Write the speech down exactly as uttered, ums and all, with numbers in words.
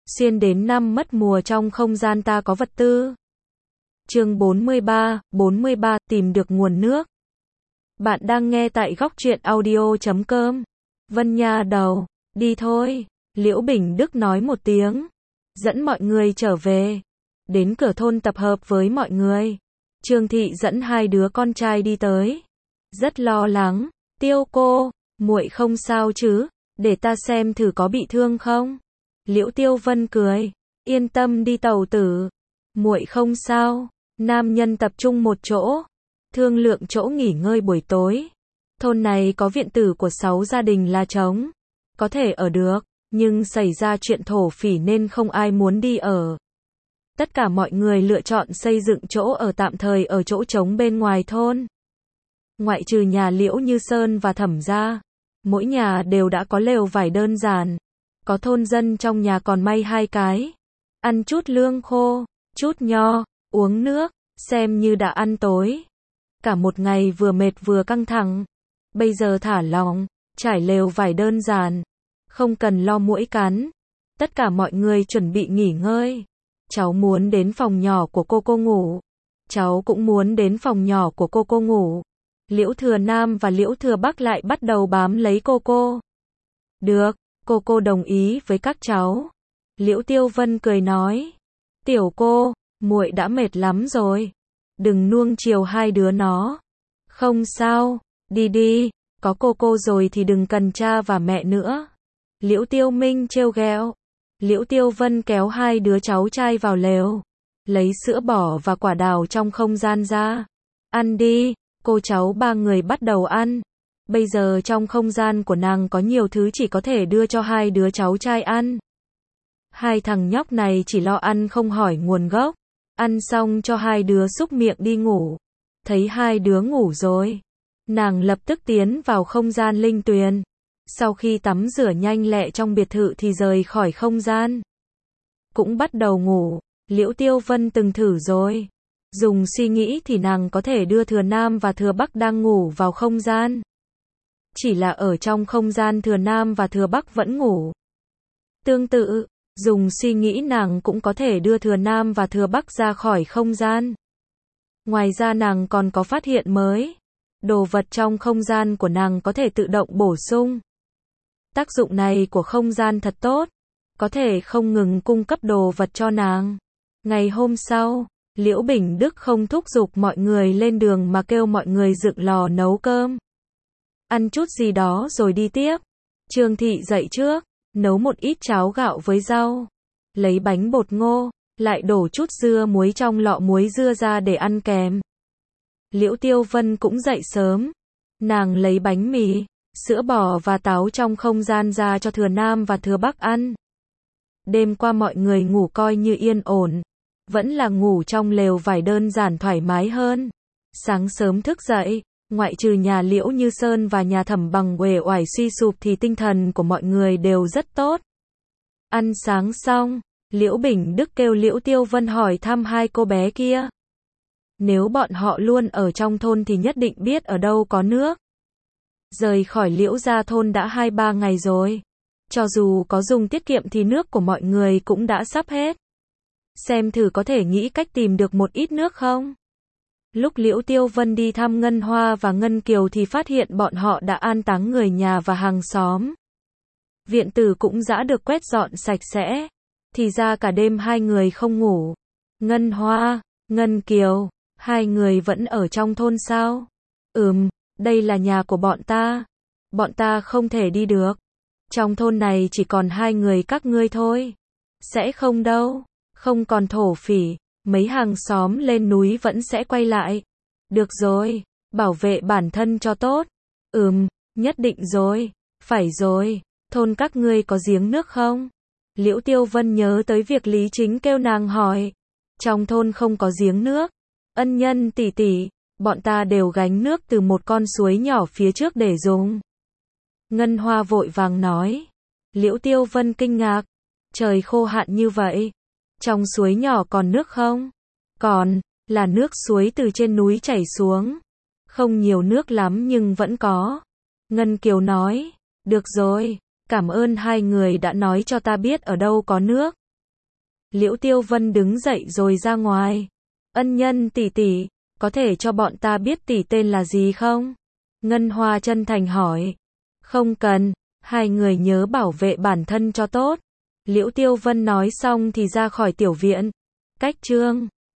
Xuyên đến năm mất mùa trong không gian ta có vật tư. Chương bốn mươi ba, bốn mươi ba, tìm được nguồn nước. Bạn đang nghe tại góc truyện audio chấm com. Vân Nha đầu, đi thôi. Liễu Bình Đức nói một tiếng. Dẫn mọi người trở về. Đến cửa thôn tập hợp với mọi người. Trương Thị dẫn hai đứa con trai đi tới. Rất lo lắng. Tiêu cô, muội không sao chứ? Để ta xem thử có bị thương không? Liễu Tiêu Vân cười. Yên tâm đi tàu tử. Muội không sao. Nam nhân tập trung một chỗ. Thương lượng chỗ nghỉ ngơi buổi tối. Thôn này có viện tử của sáu gia đình là trống. Có thể ở được, nhưng xảy ra chuyện thổ phỉ nên không ai muốn đi ở. Tất cả mọi người lựa chọn xây dựng chỗ ở tạm thời ở chỗ trống bên ngoài thôn. Ngoại trừ nhà Liễu Như Sơn và Thẩm gia, mỗi nhà đều đã có lều vải đơn giản. Có thôn dân trong nhà còn may hai cái. Ăn chút lương khô, chút nho, uống nước, xem như đã ăn tối. Cả một ngày vừa mệt vừa căng thẳng. Bây giờ thả lỏng, trải lều vải đơn giản. Không cần lo muỗi cắn. Tất cả mọi người chuẩn bị nghỉ ngơi. Cháu muốn đến phòng nhỏ của cô cô ngủ. Cháu cũng muốn đến phòng nhỏ của cô cô ngủ. Liễu Thừa Nam và Liễu Thừa Bắc lại bắt đầu bám lấy cô cô. Được, cô cô đồng ý với các cháu. Liễu Tiêu Vân cười nói. Tiểu cô, muội đã mệt lắm rồi. Đừng nuông chiều hai đứa nó. Không sao, đi đi, có cô cô rồi thì đừng cần cha và mẹ nữa. Liễu Tiêu Minh trêu ghẹo. Liễu Tiêu Vân kéo hai đứa cháu trai vào lều. Lấy sữa bò và quả đào trong không gian ra. Ăn đi, cô cháu ba người bắt đầu ăn. Bây giờ trong không gian của nàng có nhiều thứ chỉ có thể đưa cho hai đứa cháu trai ăn. Hai thằng nhóc này chỉ lo ăn không hỏi nguồn gốc. Ăn xong cho hai đứa xúc miệng đi ngủ. Thấy hai đứa ngủ rồi, nàng lập tức tiến vào không gian linh tuyền. Sau khi tắm rửa nhanh lẹ trong biệt thự thì rời khỏi không gian. Cũng bắt đầu ngủ. Liễu Tiêu Vân từng thử rồi. Dùng suy nghĩ thì nàng có thể đưa Thừa Nam và Thừa Bắc đang ngủ vào không gian. Chỉ là ở trong không gian Thừa Nam và Thừa Bắc vẫn ngủ. Tương tự, dùng suy nghĩ nàng cũng có thể đưa Thừa Nam và Thừa Bắc ra khỏi không gian. Ngoài ra nàng còn có phát hiện mới. Đồ vật trong không gian của nàng có thể tự động bổ sung. Tác dụng này của không gian thật tốt. Có thể không ngừng cung cấp đồ vật cho nàng. Ngày hôm sau, Liễu Bình Đức không thúc giục mọi người lên đường mà kêu mọi người dựng lò nấu cơm. Ăn chút gì đó rồi đi tiếp. Trương Thị dậy trước, nấu một ít cháo gạo với rau. Lấy bánh bột ngô, lại đổ chút dưa muối trong lọ muối dưa ra để ăn kèm. Liễu Tiêu Vân cũng dậy sớm. Nàng lấy bánh mì, sữa bò và táo trong không gian ra cho Thừa Nam và Thừa Bắc ăn. Đêm qua mọi người ngủ coi như yên ổn. Vẫn là ngủ trong lều vải đơn giản thoải mái hơn. Sáng sớm thức dậy, ngoại trừ nhà Liễu Như Sơn và nhà Thẩm Bằng uể oải suy sụp thì tinh thần của mọi người đều rất tốt. Ăn sáng xong, Liễu Bình Đức kêu Liễu Tiêu Vân hỏi thăm hai cô bé kia. Nếu bọn họ luôn ở trong thôn thì nhất định biết ở đâu có nước. Rời khỏi Liễu gia thôn đã hai ba ngày rồi. Cho dù có dùng tiết kiệm thì nước của mọi người cũng đã sắp hết. Xem thử có thể nghĩ cách tìm được một ít nước không? Lúc Liễu Tiêu Vân đi thăm Ngân Hoa và Ngân Kiều thì phát hiện bọn họ đã an táng người nhà và hàng xóm. Viện tử cũng đã được quét dọn sạch sẽ. Thì ra cả đêm hai người không ngủ. Ngân Hoa, Ngân Kiều, hai người vẫn ở trong thôn sao? Ừm, đây là nhà của bọn ta. Bọn ta không thể đi được. Trong thôn này chỉ còn hai người các ngươi thôi. Sẽ không đâu. Không còn thổ phỉ. Mấy hàng xóm lên núi vẫn sẽ quay lại. Được rồi, bảo vệ bản thân cho tốt. Ừm, nhất định rồi. Phải rồi, thôn các ngươi có giếng nước không? Liễu Tiêu Vân nhớ tới việc Lý Chính kêu nàng hỏi. Trong thôn không có giếng nước. Ân nhân tỷ tỷ, bọn ta đều gánh nước từ một con suối nhỏ phía trước để dùng. Ngân Hoa vội vàng nói. Liễu Tiêu Vân kinh ngạc. Trời khô hạn như vậy. Trong suối nhỏ còn nước không? Còn, là nước suối từ trên núi chảy xuống. Không nhiều nước lắm nhưng vẫn có. Ngân Kiều nói. Được rồi, cảm ơn hai người đã nói cho ta biết ở đâu có nước. Liễu Tiêu Vân đứng dậy rồi ra ngoài. Ân Nhân tỷ tỷ, có thể cho bọn ta biết tỷ tên là gì không? Ngân Hoa chân thành hỏi. Không cần, hai người nhớ bảo vệ bản thân cho tốt. Liễu Tiêu Vân nói xong thì ra khỏi tiểu viện. Cách chương